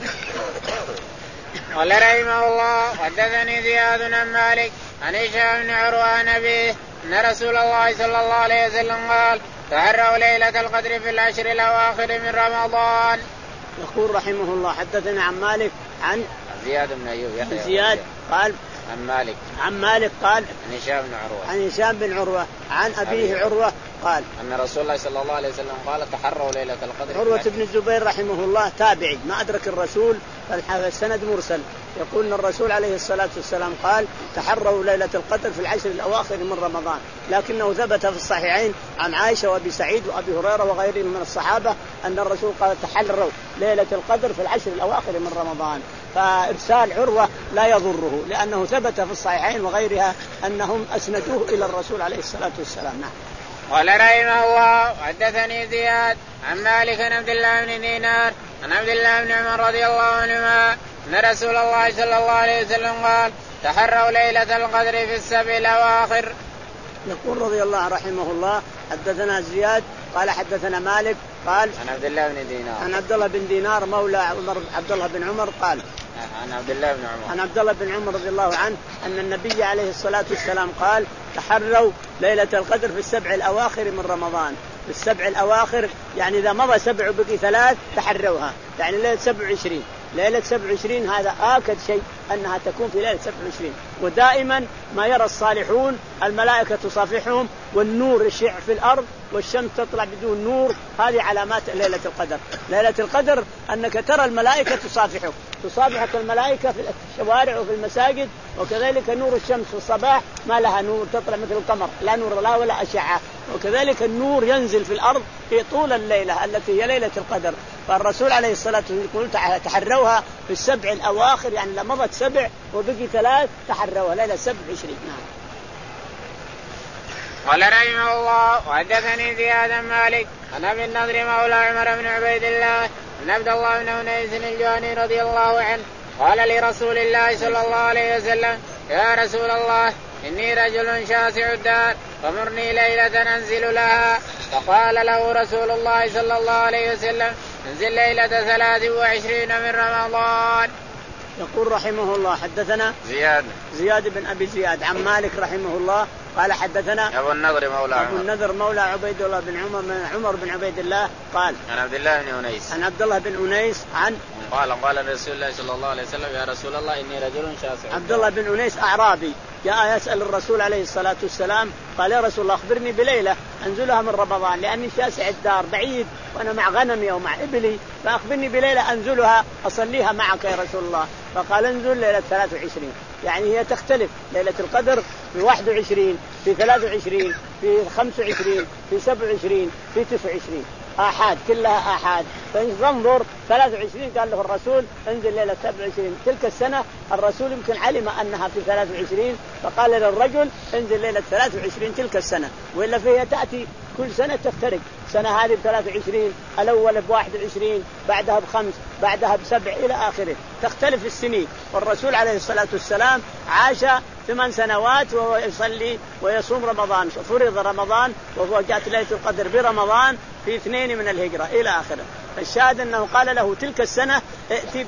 قال رحمه الله حدثني زياد بن مالك عن هشام بن عروة عن أبيه أن رسول الله صلى الله عليه وسلم قال تحروا ليلة القدر في العشر الأواخر من رمضان. يقول رحمه الله حدثنا عن مالك عن زياد بن أيوب يحيى زياد قال عن مالك عن مالك قال عن هشام بن عروة عن هشام بن عروة عن أبيه عروة قال أن رسول الله صلى الله عليه وسلم قال تحروا ليلة القدر. عروة بن الزبير رحمه الله تابعي ما أدرك الرسول فالسند مرسل يقول أن الرسول عليه الصلاة والسلام قال تحروا ليلة القدر في العشر الأواخر من رمضان لكنه ثبت في الصحيحين عن عائشة وأبي سعيد وأبي هريرة وغيرهم من الصحابة أن الرسول قال تحروا ليلة القدر في العشر الأواخر من رمضان. فإرسال عروة لا يضره لأنه ثبت في الصحيحين وغيرها أنهم أسندوه إلى الرسول عليه الصلاة والسلام. نعم. قال رحمه الله حدثني زياد عن مالك عن عبد الله بن دينار عن عبد الله بن عمر رضي الله عنهما أن رسول الله صلى الله عليه وسلم قال تحروا ليلة القدر في السبع الأواخر. يقول رضي الله رحمه الله حدثنا زياد قال حدثنا مالك قال عن عبد الله بن دينار عن عبد الله بن دينار مولى عمر عبد الله بن عمر قال عن عبد الله بن عمر عن عبد الله بن عمر رضي الله عنه أن النبي عليه الصلاة والسلام قال تحروا ليلة القدر في السبع الأواخر من رمضان. في السبع الأواخر يعني إذا مضى سبع بقي ثلاث تحروها يعني ليلة سبع وعشرين ليلة سبع وعشرين هذا آكد شيء أنها تكون في ليلة سبع وعشرين. ودائما ما يرى الصالحون الملائكة تصافحهم والنور يشع في الأرض والشمس تطلع بدون نور، هذه علامات ليلة القدر. ليلة القدر أنك ترى الملائكة تصافحك، تصافحك الملائكة في الشوارع وفي المساجد، وكذلك نور الشمس في الصباح ما لها نور، تطلع مثل القمر لا نور لا ولا أشعة، وكذلك النور ينزل في الأرض في طول الليلة التي هي ليلة القدر. فالرسول عليه الصلاة والسلام يقول تحروها في السبع الأواخر، يعني لما مضت سبع وبقي ثلاث تحروها ليلة سبع وعشرين. نعم. قال رحمه الله وحدثني زياد مالك عن ابي النضر مولى عمر بن عبيد الله ان عبد الله بن انيس الجهني رضي الله عنه قال لرسول الله صلى الله عليه وسلم يا رسول الله إني رجل شاسع الدار فمرني ليلة أنزل لها. فقال له رسول الله صلى الله عليه وسلم انزل ليلة ثلاث وعشرين من رمضان. يقول رحمه الله حدثنا زياد زياد بن أبي زياد عن مالك رحمه الله قال حدثنا أبو النضر مولى أبو النضر مولى عبيد الله بن عمر من عمر بن عبيد الله قال عن عبد الله بن أنيس عن عبد الله بن أنيس عن قال قال رسول الله صلى الله عليه وسلم يا رسول الله إني رجل شاسع. عبد الله بن أنيس أعرابي جاء يسأل الرسول عليه الصلاة والسلام قال يا رسول الله أخبرني بليلة أنزلها من رمضان لأني شاسع الدار بعيد وأنا مع غنمي ومع إبلي، فأخبرني بليلة أنزلها أصليها معك يا رسول الله. فقال انزل ليلة ثلاث وعشرين، يعني هي تختلف ليلة القدر في واحد وعشرين في ثلاث وعشرين في خمس وعشرين في سبع وعشرين في تسع وعشرين آحاد كلها آحاد. فانظر ثلاث وعشرين قال له الرسول انزل ليلة سبع وعشرين. تلك السنة الرسول يمكن علم أنها في ثلاث وعشرين فقال للرجل انزل ليلة ثلاث وعشرين تلك السنة، وإلا فيها تأتي كل سنة تفترق، سنة هذه بثلاث وعشرين الأول بواحد وعشرين بعدها بخمس بعدها بسبع إلى آخره، تختلف السنين. والرسول عليه الصلاة والسلام عاش ثمان سنوات وهو يصلي ويصوم رمضان، فرض رمضان وهو جاءت ليلة القدر برمضان في اثنين من الهجرة إلى آخره. الشاهد أنه قال له تلك السنة ائتي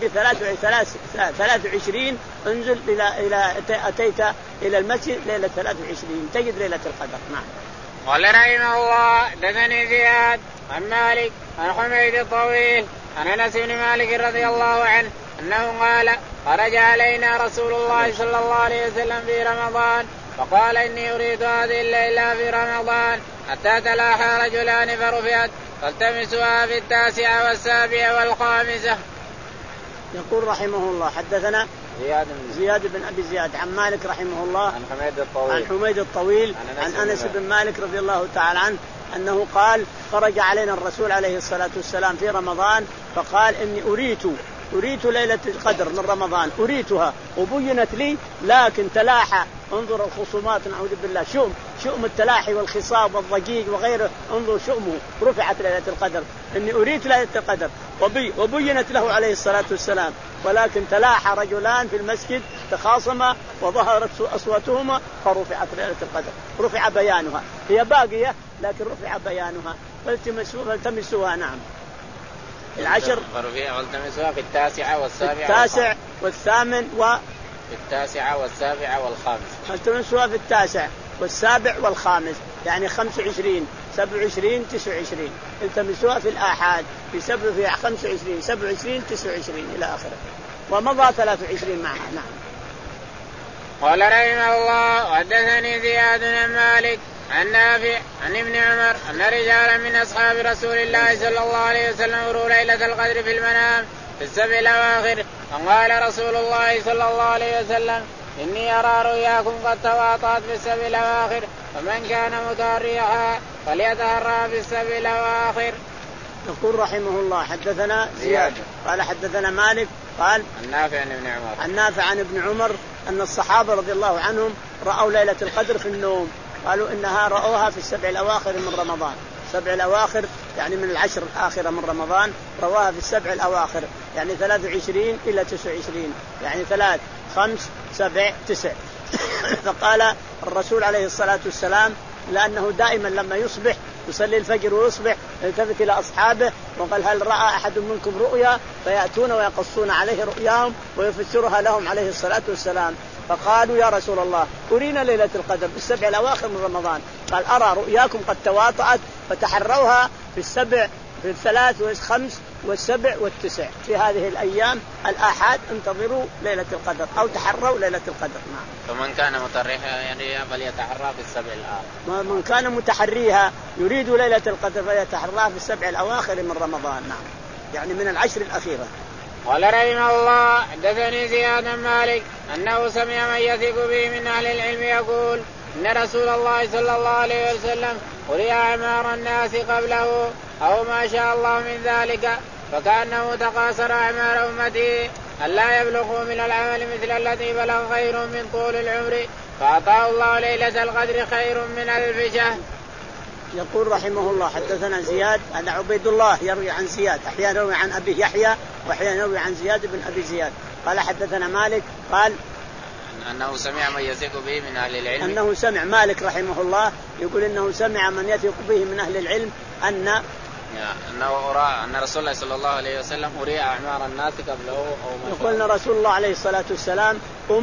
بثلاث وعشرين انزل إلى إلى أتيت إلى المسجد ليلة ثلاث وعشرين تجد ليلة القدر. نعم. قال رحمه الله دثني زياد عن مالك عن حميد الطويل عن أنس بن مالك رضي الله عنه أنه قال خرج علينا رسول الله صلى الله عليه وسلم في رمضان فقال إني أريد هذه الليلة في رمضان حتى تلاحى رجلان فرفعت فالتمسوها في التاسعة والسابعة والخامسة. يقول رحمه الله حدثنا زياد, زياد بن أبي زياد عن مالك رحمه الله عن حميد الطويل عن حميد الطويل عن, عن أنس بن مالك رضي الله تعالى عنه أنه قال خرج علينا الرسول عليه الصلاة والسلام في رمضان فقال إني أريت أريت ليلة القدر من رمضان أريتها وبينت لي لكن تلاحى. انظر الخصومات نعوذ بالله شؤم شؤم التلاحي والخصاب والضجيج وغيره، انظر شؤمه رفعت ليلة القدر. إني أريت ليلة القدر وبي وبينت له عليه الصلاة والسلام، ولكن تلاحى رجلان في المسجد تخاصما وظهرت أصواتهما فرفعت ليلة القدر، رفع بيانها، هي باقية لكن رفع بيانها فالتمسوها. نعم. العشر والتمسوها في التاسعة والسابعة التاسع والثامن و في التاسعة والسابعة والخامس والتمسوها في التاسع والسابع والخامس، يعني خمس وعشرين سبع وعشرين تسع وعشرين التمسوها في الآحاد في سبع في خمس وعشرين سبع وعشرين تسع وعشرين إلى آخره، ومضى ثلاث وعشرين معها. نعم. قال رحمه الله وحدثني زياد بن مالك عن نافع عن ابن عمر أن رجالا من أصحاب رسول الله صلى الله عليه وسلم أروا ليلة القدر في المنام في السبع الأواخر، فقال رسول الله صلى الله عليه وسلم إني أرى رؤياكم قد تواطأت في السبع الأواخر، فمن كان متريحا فليتهرى في السبع الأواخر. يقول رحمه الله حدثنا زياد قال حدثنا مالك قال النافع عن ابن عمر النافع عن ابن عمر أن الصحابة رضي الله عنهم رأوا ليلة القدر في النوم، قالوا إنها رأوها في السبع الأواخر من رمضان، السبع الأواخر يعني من العشر الآخرة من رمضان، رواها في السبع الأواخر يعني ثلاث وعشرين إلى تسع وعشرين، يعني ثلاث خمس سبع تسع. فقال الرسول عليه الصلاة والسلام لأنه دائما لما يصبح يصلي الفجر ويصبح يلتفت إلى أصحابه وقال هل رأى أحد منكم رؤيا، فيأتون ويقصون عليه رؤياهم ويفسرها لهم عليه الصلاة والسلام. فقالوا يا رسول الله أرينا ليلة القدر في السبع الأواخر من رمضان، قال أرى رؤياكم قد تواطأت فتحروها في السبع في الثلاث والخمس والسبع والتسع في هذه الأيام الآحاد انتظروا ليلة القدر أو تحروا ليلة القدر. نعم. فمن كان متريها يعني فليتحرى في السبع الأواخر. من كان متحريها يريد ليلة القدر فليتحرى في السبع الأواخر من رمضان. نعم يعني من العشر الأخيرة. قال رحمه الله حدثني زياد بن مالك أنه سمع من يثق به من أهل العلم يقول إن رسول الله صلى الله عليه وسلم قرئ أعمار الناس قبله أو ما شاء الله من ذلك فكأنه تقاصر أعمار أمته ألا يبلغوا من العمل مثل الذي بلغ خير من طول العمر فأعطاه الله ليلة القدر خير من ألف شهر. يقول رحمه الله حدثنا زياد هذا عبيد الله يروي عن زياد أحيانا يروي عن أبيه يحيى وأحيانا يروي عن زياد بن أبي زياد قال حدثنا مالك قال أنه سمع من يثق به من أهل العلم أنه سمع مالك رحمه الله يقول إنه سمع من يثق به من أهل العلم أن أنه أرى أن رسول الله صلى الله عليه وسلم أري أعمار الناس قبله أو ما يقول أن رسول الله عليه الصلاة والسلام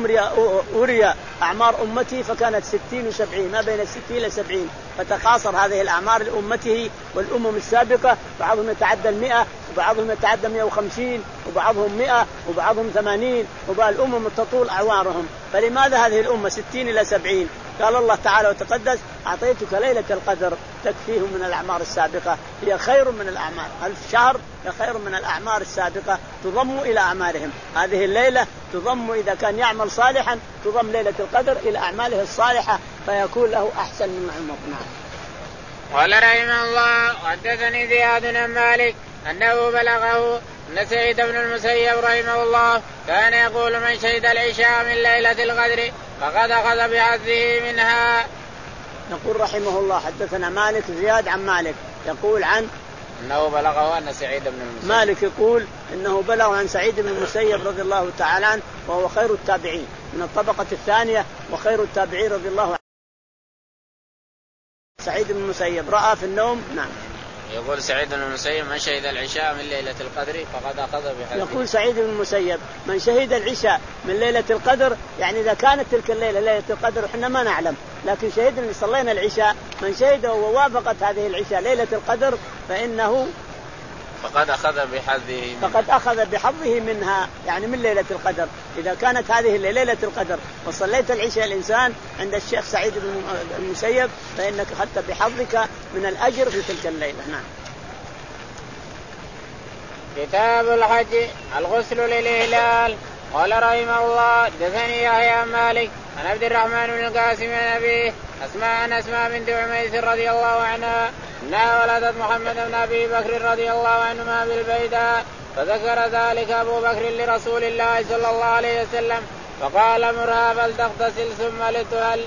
أري أعمار أمتي فكانت ستين وسبعين ما بين الستين إلى سبعين فتقاصر هذه الأعمار لأمته والأمم السابقة بعضهم يتعدى المئة وبعضهم يتعدى مئة وخمسين وبعضهم مئة وبعضهم ثمانين وبعض الأمم تطول أعوارهم فلماذا هذه الأمة ستين إلى سبعين؟ قال الله تعالى وتقدس أعطيتك ليلة القدر تكفيهم من الأعمار السابقة هي خير من الأعمار ألف شهر هي خير من الأعمار السابقة تضم إلى أعمارهم هذه الليلة تضم إذا كان يعمل صالحا تضم ليلة القدر إلى أعماله الصالحة فيكون له أحسن من عمر. قال رحمه الله حدثني زياد بن مالك أنه بلغه أن سعيد بن المسيب رحمه الله كان يقول من شهد العشاء من ليلة القدر فقد أخذ بحظه منها. يقول رحمه الله حدثنا مالك زياد عن مالك يقول عن أنه بلغه أن سعيد بن المسيب مالك يقول إنه بلغه عن سعيد بن المسيب رضي الله تعالى عنه وهو خير التابعين من الطبقة الثانية وخير التابعين رضي الله عنه. سعيد بن المسيب رأى في النوم. نعم. يقول سعيد بن المسيب من شهد العشاء من ليلة القدر فقد أخذ بحظه. يقول سعيد بن المسيب من شهد العشاء من ليلة القدر يعني إذا كانت تلك الليلة ليلة القدر إحنا ما نعلم لكن شهدنا صلينا العشاء من شهده ووافقت هذه العشاء ليلة القدر فإنه فقد أخذ بحظه فقد أخذ بحظه منها يعني من ليلة القدر إذا كانت هذه ليلة القدر وصليت العشاء الإنسان عند الشيخ سعيد بن المسيب فإنك أخذت بحظك من الأجر في تلك الليلة. نعم. كتاب الحج الغسل للإهلال. قال رحمه الله دثني يحيى مالك عن عبد الرحمن بن القاسم عن أبيه أسماء أن أسماء بنت عميس رضي الله عنها أنها ولدت محمد بن أبي بكر رضي الله عنهما بالبيداء فذكر ذلك أبو بكر لرسول الله صلى الله عليه وسلم فقال مرها فلتغتسل ثم لتهل.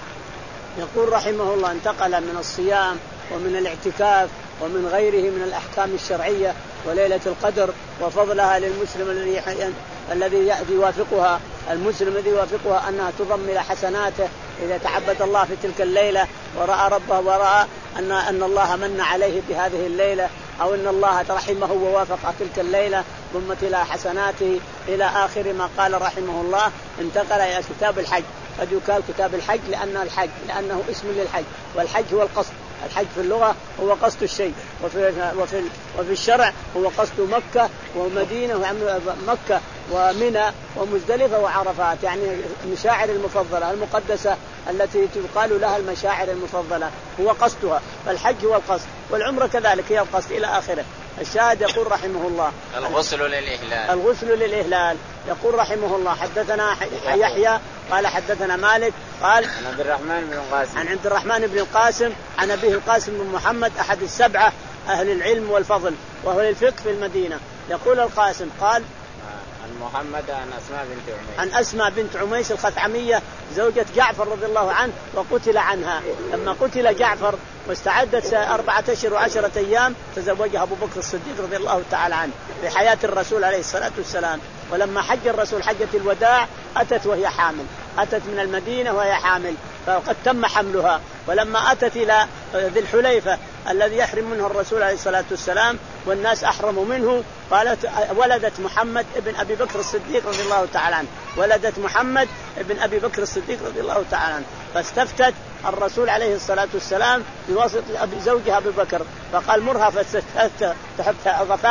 يقول رحمه الله انتقل من الصيام ومن الاعتكاف ومن غيره من الأحكام الشرعية وليلة القدر وفضلها للمسلم الذي الذي يوافقها المسلم الذي يوافقها أنها تضم إلى حسناته إذا تعبد الله في تلك الليلة ورأى ربه ورأى أن أن الله من عليه بهذه الليلة أو أن الله رحمه ووافق تلك الليلة ضمت إلى حسناته إلى آخر ما قال رحمه الله. انتقل إلى كتاب الحج قد يقال كتاب الحج لأنه الحج لأنه اسم للحج والحج هو القصد. الحج في اللغة هو قصد الشيء وفي, وفي, وفي الشرع هو قصد مكة ومدينة مكة ومنى ومزدلفة وعرفات يعني المشاعر المفضلة المقدسة التي تقال لها المشاعر المفضلة هو قصدها فالحج هو القصد والعمرة كذلك هي القصد إلى آخره. الشاهد يقول رحمه الله الغسل للإهلال الغسل للإهلال. يقول رحمه الله حدثنا يحيى قال حدثنا مالك قال عن عبد الرحمن بن القاسم عن عبد الرحمن بن القاسم عن أبيه القاسم بن محمد أحد السبعة أهل العلم والفضل وهو الفقه في المدينة. يقول القاسم قال عن محمد عن أسماء بنت عميس عن أسماء بنت عميس الخثعمية زوجة جعفر رضي الله عنه وقتل عنها. لما قتل جعفر واستعدت أربعة أشهر وعشرة أيام تزوجها أبو بكر الصديق رضي الله تعالى عنه في حياة الرسول عليه الصلاة والسلام. ولما حج الرسول حجة الوداع أتت وهي حامل أتت من المدينة وهي حامل فقد تم حملها. ولما أتت إلى ذي الحليفة الذي يحرم منه الرسول عليه الصلاة والسلام والناس أحرموا منه قالت ولدت محمد ابن أبي بكر الصديق رضي الله تعالى عنه ولدت محمد ابن أبي بكر الصديق رضي الله تعالى عنه. فاستفتت الرسول عليه الصلاة والسلام بواسطة زوجها أبي بكر فقال مرها فتحت ضفائر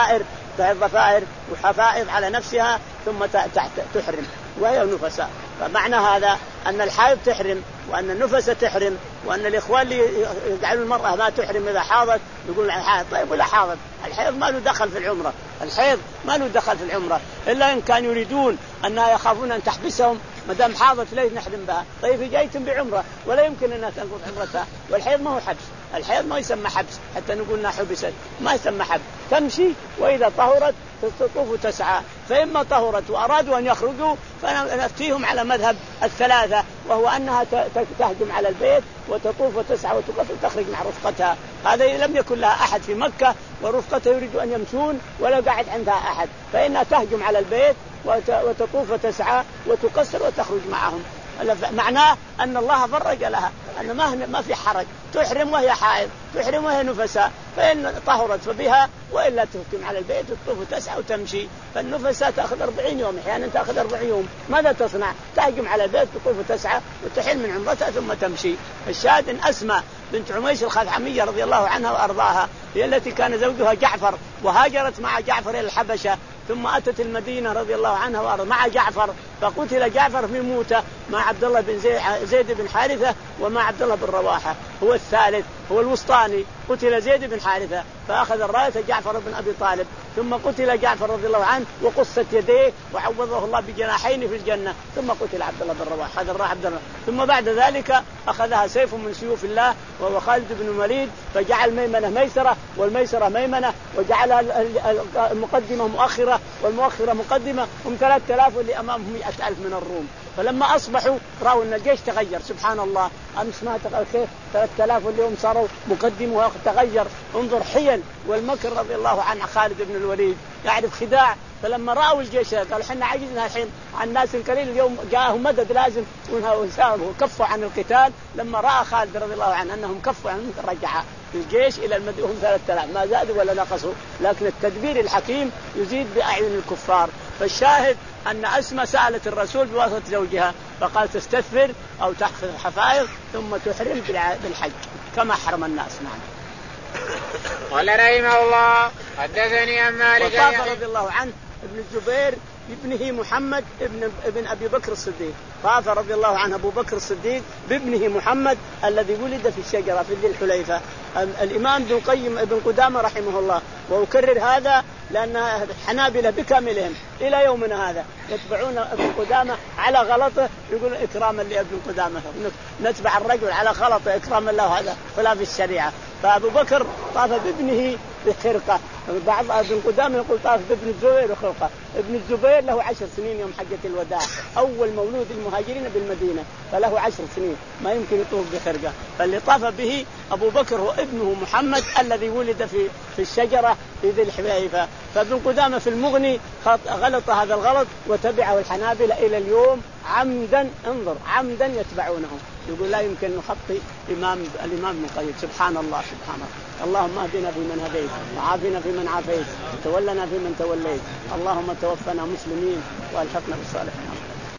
ضفائر وحفائض على نفسها ثم تحرم وهي نفساء. فمعنى هذا أن الحائض تحرم وأن النفس تحرم وأن الإخوان اللي يجعلوا المرأة ما تحرم إذا حاضت يقول الحائض. طيب ولا حاضت؟ الحيض ما له دخل في العمرة، الحيض ما له دخل في العمرة إلا إن كان يريدون أنها يخافون أن تحبسهم ما دام حاضت ليش نحرم بها. طيب جايتم بعمرة ولا يمكن أنها تنقض عمرتها، والحيض ما هو حبس، الحيض ما يسمى حبس حتى نقول انها حبست، ما يسمى حبس، تمشي وإذا طهرت تطوف وتسعى. فإما طهرت وأرادوا أن يخرجوا فنفتيهم على مذهب الثلاثة، وهو أنها تهجم على البيت وتطوف وتسعى وتقف وتخرج مع رفقتها. هذا لم يكن لها أحد في مكة ورفقتها يريدوا أن يمشون ولا قاعد عندها أحد، فإنها تهجم على البيت وتطوف وتسعى وتقصر وتخرج معهم. معناه أن الله فرج لها أن ما ما في حرج، تحرم وهي حائض، تحرم وهي نفساء، فإن طهرت فبها وإلا تهجم على البيت وتطوف وتسعى وتمشي. فالنفساء تأخذ أربعين يوم، أحيانا تأخذ أربعين يوم. ماذا تصنع؟ تهجم على البيت تطوف وتسعى وتحل من عمرتها ثم تمشي. الشاهد إن أسماء بنت عميس الخثعمية رضي الله عنها وأرضاها هي التي كان زوجها جعفر وهاجرت مع جعفر إلى الحبشة، ثم أتت المدينة رضي الله عنها وأرضاها مع جعفر، فقتل جعفر في موته مع عبد الله بن زيد بن حارثة ومع عبد الله بن رواحة هو الثالث هو الوسطاني. قتل زيد بن حارثة فأخذ الراية جعفر بن أبي طالب، ثم قتل جعفر رضي الله عنه وقصت يديه وعوضه الله بجناحين في الجنة، ثم قتل عبد الله بن رواحة. هذا الراية عبد الله، ثم بعد ذلك أخذها سيف من سيوف الله وهو خالد بن الوليد، فجعل ميمنة ميسرة والميسرة ميمنة، وجعلها المقدمة مؤخرة والمؤخرة مقدمة، هم ثلاثة آلاف واللي أمامهم مئة ألف من الروم. فلما أصبحوا رأوا أن الجيش تغير، سبحان الله، أمس ما تغير كيف ثلاثة آلاف واللي هم صاروا مقدم وتغير. انظر حيل والمكر رضي الله عنه خالد بن الوليد يعرف خداع. فلما رأوا الجيش قالوا حنا عجزنا الحين عن ناس قليل، اليوم جاءهم مدد لازم وكفوا عن القتال. لما رأى خالد رضي الله عنه أنهم كفوا عنهم رجع الجيش إلى المدينة، هم ثلاثة آلاف ما زادوا ولا نقصوا، لكن التدبير الحكيم يزيد بأعين الكفار. فالشاهد أن أسماء سألت الرسول بواسطة زوجها فقال تستثمر أو تأخذ حفائض ثم تحرم بالحج كما حرم الناس. نعم. قال رحمه الله حدثني عن مالك رضي الله عنه ابن الزبير بابنه محمد ابن ابن أبي بكر الصديق، طاف رضي الله عنه أبو بكر الصديق بابنه محمد الذي ولد في الشجرة في ذي الحليفة. الإمام ابن القيم ابن قدامة رحمه الله، وأكرر هذا لأن الحنابلة بكاملهم إلى يومنا هذا يتبعون ابن قدامة على غلطه، يقول إكراما لابن قدامة، نتبع الرجل على غلطه إكراما له، هذا خلاف الشريعة. فأبو بكر طاف بابنه بخرقة، بعض ابن قدامة يقول طاف بابن الزبير بخرقة. ابن الزبير له عشر سنين يوم حجة الوداع، أول مولود المهاجرين بالمدينة، فله عشر سنين ما يمكن يطوف بخرقة. فاللي طاف به أبو بكر هو ابنه محمد الذي ولد في في الشجرة في ذي الحليفة. فابن قدامة في المغني غلط هذا الغلط وتبعه الحنابلة إلى اليوم عمدا، انظر عمدا يتبعونه، يقول لا يمكن نخطي إمام الإمام ابن القيم. سبحان الله سبحان الله. اللهم اهدنا فيمن هديت وعافنا فيمن عافيت وتولنا فيمن توليت، اللهم توفنا مسلمين والحقنا بالصالحين.